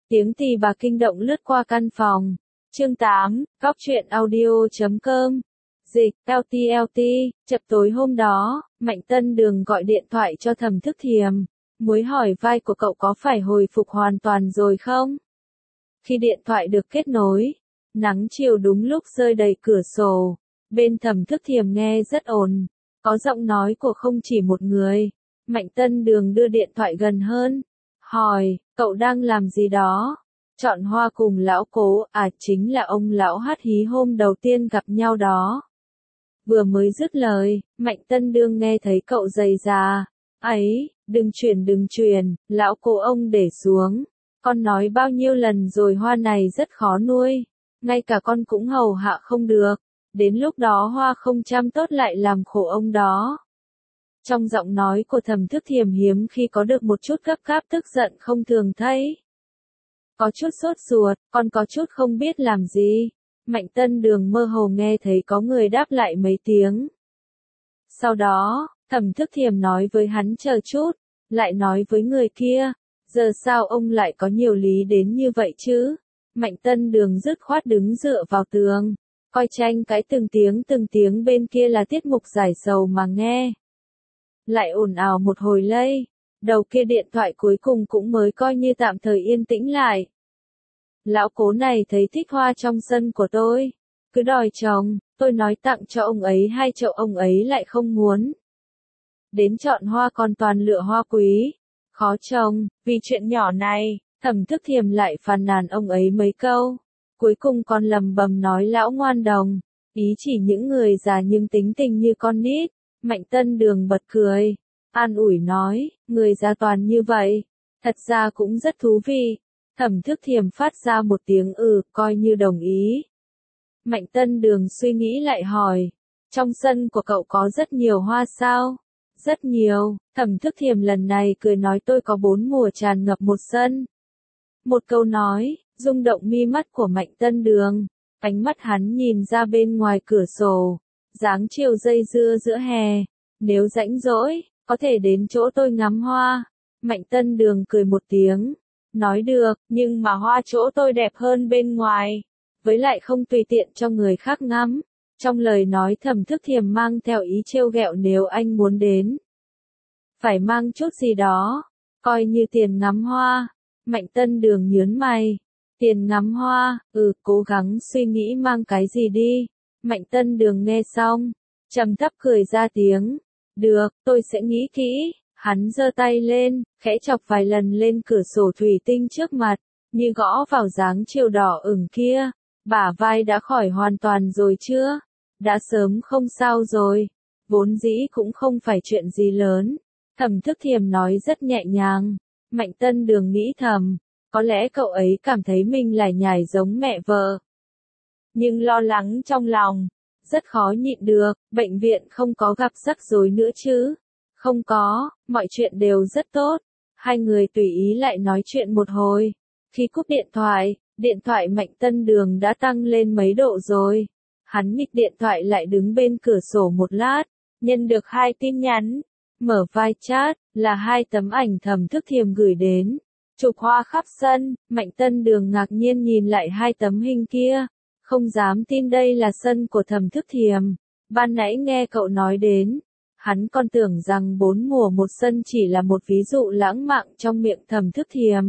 Tiếng tì bà kinh động lướt qua căn phòng. Chương 8, Góc truyện audio.com. Dịch, LT, chập tối hôm đó, Mạnh Tân Đường gọi điện thoại cho Thẩm Thức Thiềm, muốn hỏi vai của cậu có phải hồi phục hoàn toàn rồi không? Khi điện thoại được kết nối, nắng chiều đúng lúc rơi đầy cửa sổ, bên Thẩm Thức Thiềm nghe rất ồn, có giọng nói của không chỉ một người. Mạnh Tân Đường đưa điện thoại gần hơn, hỏi, cậu đang làm gì đó? Chọn hoa cùng lão Cố, chính là ông lão hát hí hôm đầu tiên gặp nhau đó. Vừa mới dứt lời, Mạnh Tân Đường nghe thấy cậu rầy rà, ấy, đừng chuyển, lão Cố ông để xuống. Con nói bao nhiêu lần rồi hoa này rất khó nuôi, ngay cả con cũng hầu hạ không được, đến lúc đó hoa không chăm tốt lại làm khổ ông đó. Trong giọng nói của Thẩm Thức Thiềm hiếm khi có được một chút gấp gáp tức giận không thường thấy. Có chút sốt ruột, còn có chút không biết làm gì. Mạnh Tân Đường mơ hồ nghe thấy có người đáp lại mấy tiếng. Sau đó, Thẩm Thức Thiềm nói với hắn chờ chút, lại nói với người kia, giờ sao ông lại có nhiều lý đến như vậy chứ? Mạnh Tân Đường dứt khoát đứng dựa vào tường, coi tranh cái từng tiếng bên kia là tiết mục giải sầu mà nghe. Lại ồn ào một hồi lây, đầu kia điện thoại cuối cùng cũng mới coi như tạm thời yên tĩnh lại. Lão Cố này thấy thích hoa trong sân của tôi, cứ đòi trồng, tôi nói tặng cho ông ấy 2 chậu ông ấy lại không muốn. Đến chọn hoa còn toàn lựa hoa quý, khó trồng, vì chuyện nhỏ này, Thẩm Thức Thiềm lại phàn nàn ông ấy mấy câu. Cuối cùng còn lầm bầm nói lão ngoan đồng, ý chỉ những người già nhưng tính tình như con nít. Mạnh Tân Đường bật cười, an ủi nói, người già toàn như vậy, thật ra cũng rất thú vị. Thẩm Thức Thiềm phát ra một tiếng coi như đồng ý. Mạnh Tân Đường suy nghĩ lại hỏi, trong sân của cậu có rất nhiều hoa sao? Rất nhiều, Thẩm Thức Thiềm lần này cười nói tôi có 4 mùa tràn ngập một sân. Một câu nói, rung động mi mắt của Mạnh Tân Đường, ánh mắt hắn nhìn ra bên ngoài cửa sổ, dáng chiều dây dưa giữa hè, nếu rãnh rỗi, có thể đến chỗ tôi ngắm hoa. Mạnh Tân Đường cười một tiếng, nói được, nhưng mà hoa chỗ tôi đẹp hơn bên ngoài, với lại không tùy tiện cho người khác ngắm. Trong lời nói Thẩm Thức Thiềm mang theo ý trêu ghẹo nếu anh muốn đến, phải mang chút gì đó, coi như tiền ngắm hoa. Mạnh Tân Đường nhướng mày, tiền ngắm hoa, cố gắng suy nghĩ mang cái gì đi. Mạnh Tân Đường nghe xong, trầm thấp cười ra tiếng, được, tôi sẽ nghĩ kỹ. Hắn giơ tay lên, khẽ chọc vài lần lên cửa sổ thủy tinh trước mặt, như gõ vào dáng chiều đỏ ửng kia. Bả vai đã khỏi hoàn toàn rồi chưa? Đã sớm không sao rồi, vốn dĩ cũng không phải chuyện gì lớn. Thẩm Thức Thiềm nói rất nhẹ nhàng. Mạnh Tân Đường nghĩ thầm, có lẽ cậu ấy cảm thấy mình lải nhải giống mẹ vợ. Nhưng lo lắng trong lòng, rất khó nhịn được, bệnh viện không có gặp rắc rối nữa chứ? Không có, mọi chuyện đều rất tốt. Hai người tùy ý lại nói chuyện một hồi. Khi cúp điện thoại Mạnh Tân Đường đã tăng lên mấy độ rồi. Hắn nghịch điện thoại lại đứng bên cửa sổ một lát, nhận được 2 tin nhắn. Mở file chat, là 2 tấm ảnh Thẩm Thức Thiềm gửi đến. Chụp hoa khắp sân, Mạnh Tân Đường ngạc nhiên nhìn lại 2 tấm hình kia. Không dám tin đây là sân của Thẩm Thức Thiềm. Ban nãy nghe cậu nói đến, hắn còn tưởng rằng 4 mùa một sân chỉ là một ví dụ lãng mạn trong miệng Thẩm Thức Thiềm.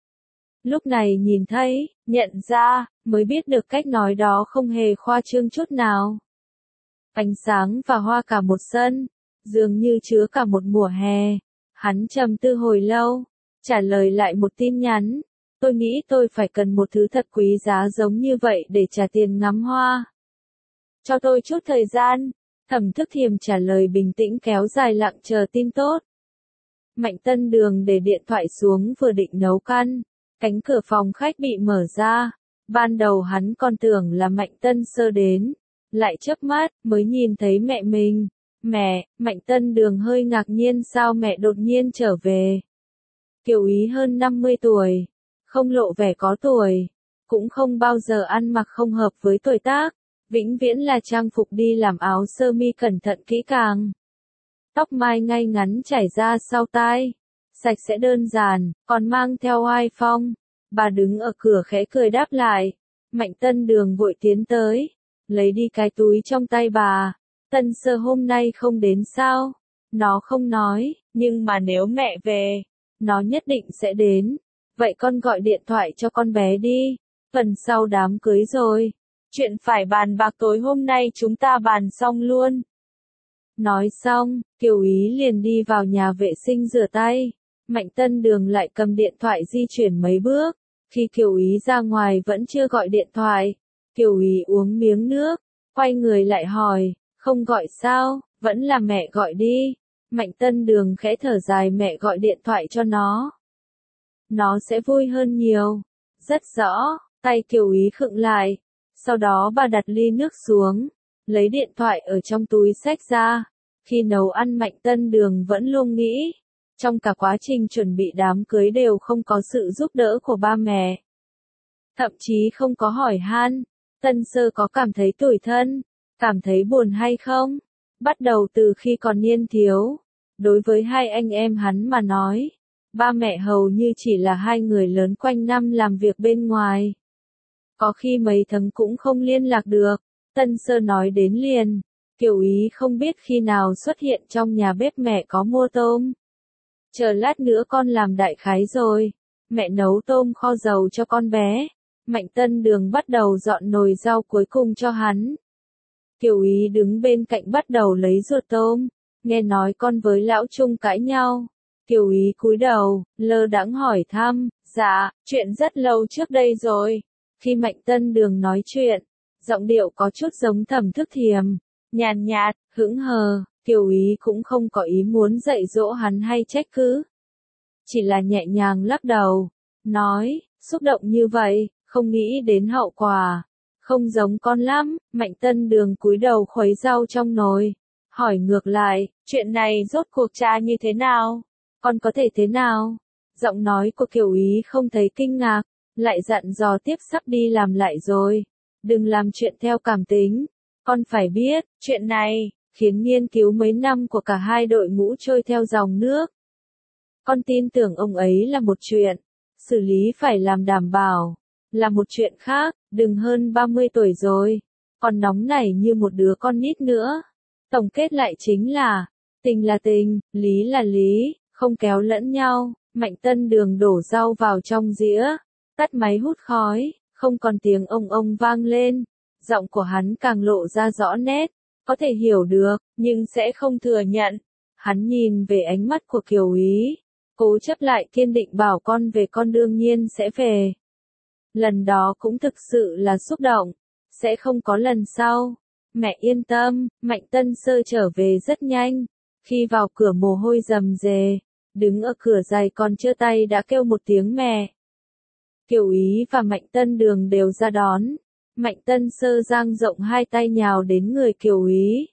Lúc này nhìn thấy, nhận ra, mới biết được cách nói đó không hề khoa trương chút nào. Ánh sáng và hoa cả một sân, dường như chứa cả một mùa hè. Hắn trầm tư hồi lâu, trả lời lại một tin nhắn. Tôi nghĩ tôi phải cần một thứ thật quý giá giống như vậy để trả tiền ngắm hoa. Cho tôi chút thời gian. Thẩm Thức Thiềm trả lời bình tĩnh kéo dài lặng chờ tin tốt. Mạnh Tân Đường để điện thoại xuống vừa định nấu canh. Cánh cửa phòng khách bị mở ra. Ban đầu hắn còn tưởng là Mạnh Tân Sơ đến. Lại chớp mắt mới nhìn thấy mẹ mình. Mẹ, Mạnh Tân Đường hơi ngạc nhiên sao mẹ đột nhiên trở về. Kiều Ý hơn 50 tuổi. Không lộ vẻ có tuổi. Cũng không bao giờ ăn mặc không hợp với tuổi tác. Vĩnh viễn là trang phục đi làm áo sơ mi cẩn thận kỹ càng. Tóc mai ngay ngắn chảy ra sau tai. Sạch sẽ đơn giản, còn mang theo oai phong. Bà đứng ở cửa khẽ cười đáp lại. Mạnh Tân Đường vội tiến tới, lấy đi cái túi trong tay bà. Tân Sơ hôm nay không đến sao? Nó không nói, nhưng mà nếu mẹ về, nó nhất định sẽ đến. Vậy con gọi điện thoại cho con bé đi. Phần sau đám cưới rồi. Chuyện phải bàn bạc tối hôm nay chúng ta bàn xong luôn. Nói xong, Kiều Ý liền đi vào nhà vệ sinh rửa tay. Mạnh Tân Đường lại cầm điện thoại di chuyển mấy bước. Khi Kiều Ý ra ngoài vẫn chưa gọi điện thoại. Kiều Ý uống miếng nước, quay người lại hỏi, không gọi sao, vẫn là mẹ gọi đi. Mạnh Tân Đường khẽ thở dài, mẹ gọi điện thoại cho nó. Nó sẽ vui hơn nhiều. Rất rõ, tay Kiều Ý khựng lại. Sau đó bà đặt ly nước xuống, lấy điện thoại ở trong túi xách ra. Khi nấu ăn Mạnh Tân Đường vẫn luôn nghĩ, trong cả quá trình chuẩn bị đám cưới đều không có sự giúp đỡ của ba mẹ. Thậm chí không có hỏi han, Tân Sơ có cảm thấy tủi thân, cảm thấy buồn hay không? Bắt đầu từ khi còn niên thiếu, đối với hai anh em hắn mà nói, ba mẹ hầu như chỉ là hai người lớn quanh năm làm việc bên ngoài. Có khi mấy tháng cũng không liên lạc được. Tân Sơ nói đến liền, Kiều Ý không biết khi nào xuất hiện trong nhà bếp, mẹ có mua tôm. Chờ lát nữa con làm đại khái rồi, mẹ nấu tôm kho dầu cho con bé. Mạnh Tân Đường bắt đầu dọn nồi rau cuối cùng cho hắn. Kiều Ý đứng bên cạnh bắt đầu lấy ruột tôm, nghe nói con với lão Trung cãi nhau. Kiều Ý cúi đầu, lơ đãng hỏi thăm, dạ, chuyện rất lâu trước đây rồi. Khi Mạnh Tân Đường nói chuyện, giọng điệu có chút giống Thẩm Thức Thiềm, nhàn nhạt, hững hờ. Kiều Ý cũng không có ý muốn dạy dỗ hắn hay trách cứ, chỉ là nhẹ nhàng lắc đầu, nói, xúc động như vậy, không nghĩ đến hậu quả, không giống con lắm. Mạnh Tân Đường cúi đầu khuấy rau trong nồi, hỏi ngược lại, chuyện này rốt cuộc cha như thế nào? Con có thể thế nào? Giọng nói của Kiều Ý không thấy kinh ngạc, lại dặn dò tiếp, sắp đi làm lại rồi, đừng làm chuyện theo cảm tính. Con phải biết, chuyện này khiến nghiên cứu mấy năm của cả hai đội ngũ trôi theo dòng nước. Con tin tưởng ông ấy là một chuyện, xử lý phải làm đảm bảo là một chuyện khác. Đừng, hơn 30 tuổi rồi, còn nóng nảy như một đứa con nít nữa. Tổng kết lại chính là, tình là tình, lý là lý, không kéo lẫn nhau. Mạnh Tân Đường đổ rau vào trong dĩa, tắt máy hút khói, không còn tiếng ông vang lên. Giọng của hắn càng lộ ra rõ nét, có thể hiểu được, nhưng sẽ không thừa nhận. Hắn nhìn về ánh mắt của Kiều Ý, cố chấp lại kiên định bảo con về, con đương nhiên sẽ về. Lần đó cũng thực sự là xúc động, sẽ không có lần sau. Mẹ yên tâm. Mạnh Tân Sơ trở về rất nhanh. Khi vào cửa mồ hôi rầm rề, đứng ở cửa giày còn chưa tay đã kêu một tiếng mẹ. Kiều Ý và Mạnh Tân Đường đều ra đón. Mạnh Tân Sơ dang rộng hai tay nhào đến người Kiều Ý.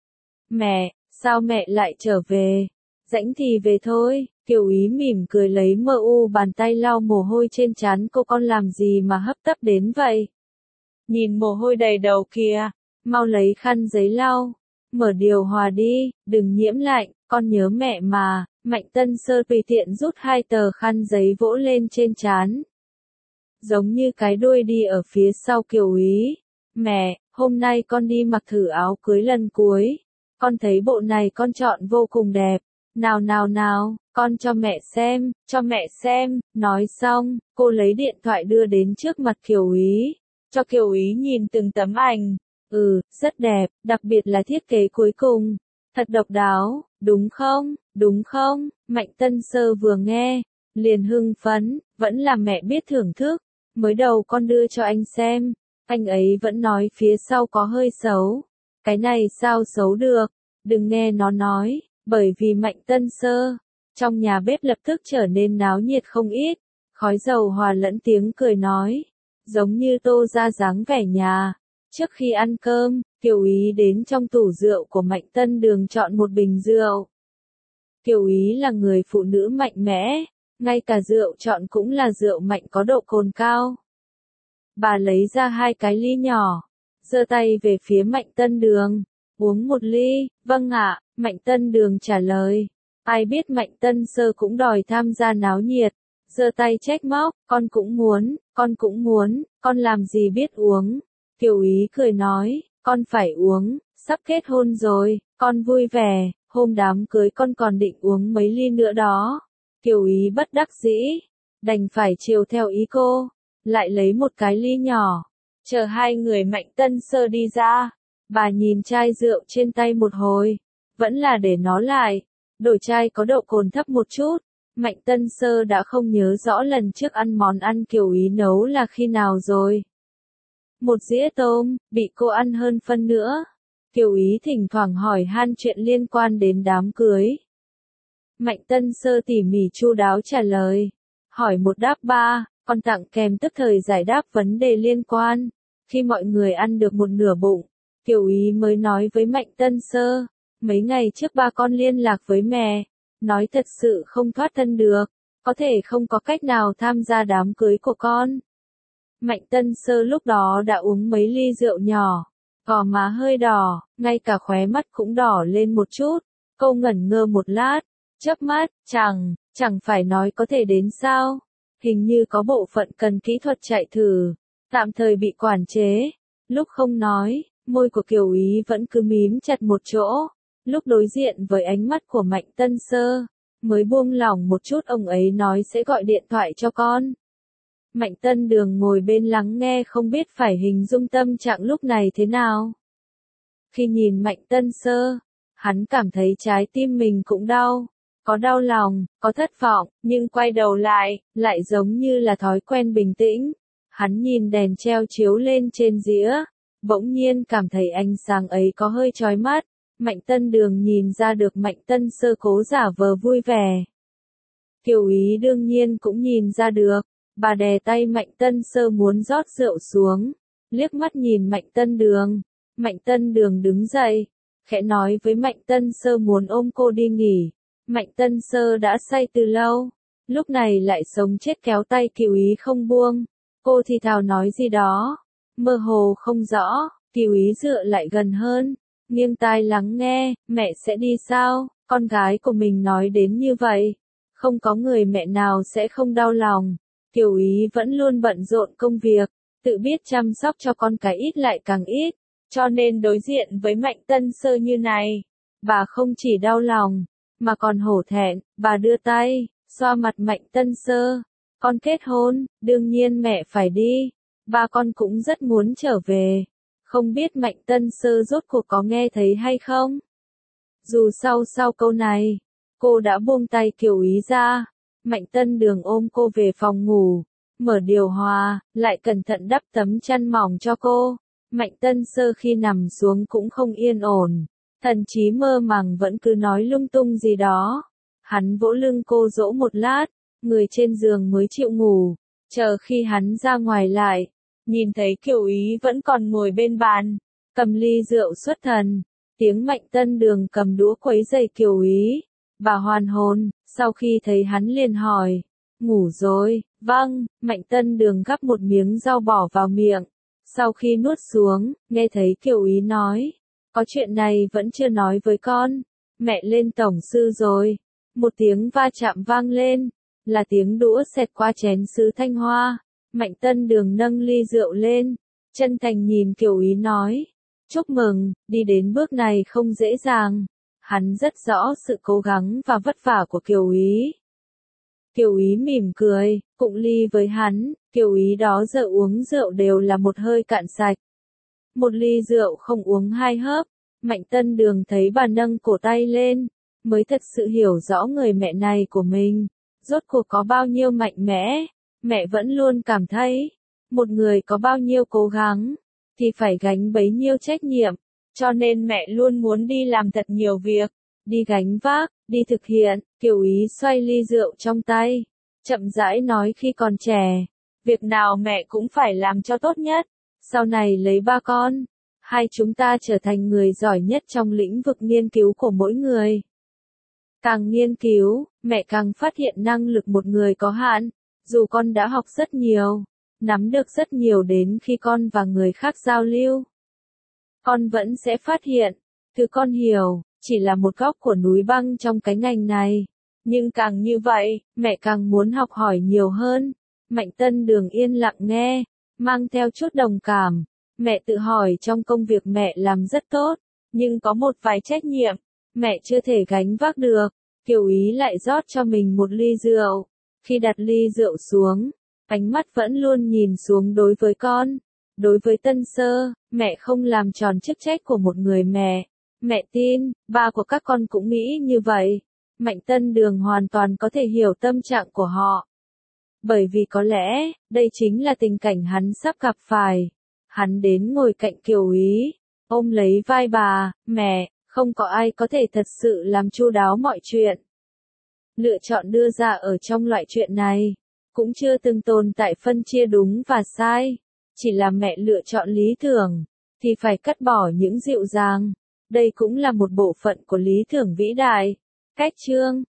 Mẹ, sao mẹ lại trở về? Rảnh thì về thôi. Kiều Ý mỉm cười lấy bàn tay lau mồ hôi trên trán cô, con làm gì mà hấp tấp đến vậy? Nhìn mồ hôi đầy đầu kìa, mau lấy khăn giấy lau, mở điều hòa đi, đừng nhiễm lạnh, con nhớ mẹ mà. Mạnh Tân Sơ tùy tiện rút hai tờ khăn giấy vỗ lên trên trán, giống như cái đuôi đi ở phía sau Kiều Ý. Mẹ, hôm nay con đi mặc thử áo cưới lần cuối, con thấy bộ này con chọn vô cùng đẹp. Nào nào nào, con cho mẹ xem, cho mẹ xem. Nói xong, cô lấy điện thoại đưa đến trước mặt Kiều Ý, cho Kiều Ý nhìn từng tấm ảnh. Rất đẹp, đặc biệt là thiết kế cuối cùng, thật độc đáo, đúng không, đúng không? Mạnh Tân Sơ vừa nghe, liền hưng phấn, vẫn là mẹ biết thưởng thức. Mới đầu con đưa cho anh xem, anh ấy vẫn nói phía sau có hơi xấu. Cái này sao xấu được, đừng nghe nó nói. Bởi vì Mạnh Tân Sơ, trong nhà bếp lập tức trở nên náo nhiệt không ít, khói dầu hòa lẫn tiếng cười nói, giống như tô ra dáng vẻ nhà. Trước khi ăn cơm, Kiều Ý đến trong tủ rượu của Mạnh Tân Đường chọn một bình rượu. Kiều Ý là người phụ nữ mạnh mẽ, ngay cả rượu chọn cũng là rượu mạnh có độ cồn cao. Bà lấy ra hai cái ly nhỏ, giơ tay về phía Mạnh Tân Đường, uống một ly. Vâng ạ. Mạnh Tân Đường trả lời. Ai biết Mạnh Tân Sơ cũng đòi tham gia náo nhiệt, giơ tay trách móc, con cũng muốn, con làm gì biết uống. Kiều Ý cười nói, con phải uống, sắp kết hôn rồi, con vui vẻ, hôm đám cưới con còn định uống mấy ly nữa đó. Kiều Ý bất đắc dĩ, đành phải chiều theo ý cô, lại lấy một cái ly nhỏ, chờ hai người Mạnh Tân Sơ đi ra. Bà nhìn chai rượu trên tay một hồi, vẫn là để nó lại, đổi chai có độ cồn thấp một chút. Mạnh Tân Sơ đã không nhớ rõ lần trước ăn món ăn Kiều Ý nấu là khi nào rồi. Một dĩa tôm, bị cô ăn hơn phân nữa. Kiều Ý thỉnh thoảng hỏi han chuyện liên quan đến đám cưới. Mạnh Tân Sơ tỉ mỉ chu đáo trả lời. Hỏi một đáp ba, còn tặng kèm tức thời giải đáp vấn đề liên quan. Khi mọi người ăn được một nửa bụng, Kiều Ý mới nói với Mạnh Tân Sơ, mấy ngày trước ba con liên lạc với mẹ, nói thật sự không thoát thân được, có thể không có cách nào tham gia đám cưới của con. Mạnh Tân Sơ lúc đó đã uống mấy ly rượu nhỏ, gò má hơi đỏ, ngay cả khóe mắt cũng đỏ lên một chút. Cô ngẩn ngơ một lát, chớp mắt, chẳng phải nói có thể đến sao? Hình như có bộ phận cần kỹ thuật chạy thử, tạm thời bị quản chế. Lúc không nói, môi của Kiều Ý vẫn cứ mím chặt một chỗ. Lúc đối diện với ánh mắt của Mạnh Tân Sơ, mới buông lỏng một chút, ông ấy nói sẽ gọi điện thoại cho con. Mạnh Tân Đường ngồi bên lắng nghe không biết phải hình dung tâm trạng lúc này thế nào. Khi nhìn Mạnh Tân Sơ, hắn cảm thấy trái tim mình cũng đau, có đau lòng, có thất vọng, nhưng quay đầu lại giống như là thói quen bình tĩnh. Hắn nhìn đèn treo chiếu lên trên dĩa, bỗng nhiên cảm thấy ánh sáng ấy có hơi chói mắt. Mạnh Tân Đường nhìn ra được Mạnh Tân Sơ cố giả vờ vui vẻ. Kiều Ý đương nhiên cũng nhìn ra được, bà đè tay Mạnh Tân Sơ muốn rót rượu xuống, liếc mắt nhìn Mạnh Tân Đường. Mạnh Tân Đường đứng dậy, khẽ nói với Mạnh Tân Sơ muốn ôm cô đi nghỉ. Mạnh Tân Sơ đã say từ lâu, lúc này lại sống chết kéo tay Kiều Ý không buông. Cô thì thào nói gì đó, mơ hồ không rõ. Kiều Ý dựa lại gần hơn, nghiêng tai lắng nghe. Mẹ sẽ đi sao? Con gái của mình nói đến như vậy, không có người mẹ nào sẽ không đau lòng. Kiều Ý vẫn luôn bận rộn công việc, tự biết chăm sóc cho con cái ít lại càng ít, cho nên đối diện với Mạnh Tân Sơ như này, bà không chỉ đau lòng, mà còn hổ thẹn. Bà đưa tay xoa mặt Mạnh Tân Sơ. Con kết hôn, đương nhiên mẹ phải đi, ba con cũng rất muốn trở về. Không biết Mạnh Tân Sơ rốt cuộc có nghe thấy hay không? Dù sau câu này, cô đã buông tay Kiều Ý ra. Mạnh Tân Đường ôm cô về phòng ngủ, mở điều hòa, lại cẩn thận đắp tấm chăn mỏng cho cô. Mạnh Tân Sơ khi nằm xuống cũng không yên ổn, thậm chí mơ màng vẫn cứ nói lung tung gì đó. Hắn vỗ lưng cô dỗ một lát, người trên giường mới chịu ngủ. Chờ khi hắn ra ngoài lại, nhìn thấy Kiều Ý vẫn còn ngồi bên bàn, cầm ly rượu xuất thần. Tiếng Mạnh Tân Đường cầm đũa quấy rầy Kiều Ý. Bà hoàn hồn, sau khi thấy hắn liền hỏi, ngủ rồi? Vâng. Mạnh Tân Đường gắp một miếng rau bỏ vào miệng. Sau khi nuốt xuống, nghe thấy Kiều Ý nói, có chuyện này vẫn chưa nói với con. Mẹ lên tổng sư rồi. Một tiếng va chạm vang lên, là tiếng đũa xẹt qua chén sứ thanh hoa. Mạnh Tân Đường nâng ly rượu lên, chân thành nhìn Kiều Ý nói, chúc mừng, đi đến bước này không dễ dàng. Hắn rất rõ sự cố gắng và vất vả của Kiều Ý. Kiều Ý mỉm cười, cụng ly với hắn. Kiều Ý đó giờ uống rượu đều là một hơi cạn sạch. Một ly rượu không uống hai hớp. Mạnh Tân Đường thấy bà nâng cổ tay lên, mới thật sự hiểu rõ người mẹ này của mình, rốt cuộc có bao nhiêu mạnh mẽ. Mẹ vẫn luôn cảm thấy, một người có bao nhiêu cố gắng, thì phải gánh bấy nhiêu trách nhiệm. Cho nên mẹ luôn muốn đi làm thật nhiều việc, đi gánh vác, đi thực hiện. Kiều Ý xoay ly rượu trong tay, chậm rãi nói khi còn trẻ, việc nào mẹ cũng phải làm cho tốt nhất. Sau này lấy ba con, hai chúng ta trở thành người giỏi nhất trong lĩnh vực nghiên cứu của mỗi người. Càng nghiên cứu, mẹ càng phát hiện năng lực một người có hạn. Dù con đã học rất nhiều, nắm được rất nhiều, đến khi con và người khác giao lưu, con vẫn sẽ phát hiện, thứ con hiểu, chỉ là một góc của núi băng trong cái ngành này. Nhưng càng như vậy, mẹ càng muốn học hỏi nhiều hơn. Mạnh Tân Đường yên lặng nghe, mang theo chút đồng cảm. Mẹ tự hỏi trong công việc mẹ làm rất tốt, nhưng có một vài trách nhiệm, mẹ chưa thể gánh vác được. Kiều Ý lại rót cho mình một ly rượu. Khi đặt ly rượu xuống, ánh mắt vẫn luôn nhìn xuống đối với con. Đối với Tân Sơ, mẹ không làm tròn chức trách của một người mẹ. Mẹ tin, ba của các con cũng nghĩ như vậy. Mạnh Tân Đường hoàn toàn có thể hiểu tâm trạng của họ. Bởi vì có lẽ, đây chính là tình cảnh hắn sắp gặp phải. Hắn đến ngồi cạnh Kiều Ý, ôm lấy vai bà, mẹ, không có ai có thể thật sự làm chu đáo mọi chuyện. Lựa chọn đưa ra ở trong loại chuyện này, cũng chưa từng tồn tại phân chia đúng và sai. Chỉ là mẹ lựa chọn lý tưởng, thì phải cắt bỏ những dịu dàng. Đây cũng là một bộ phận của lý tưởng vĩ đại. Cách chương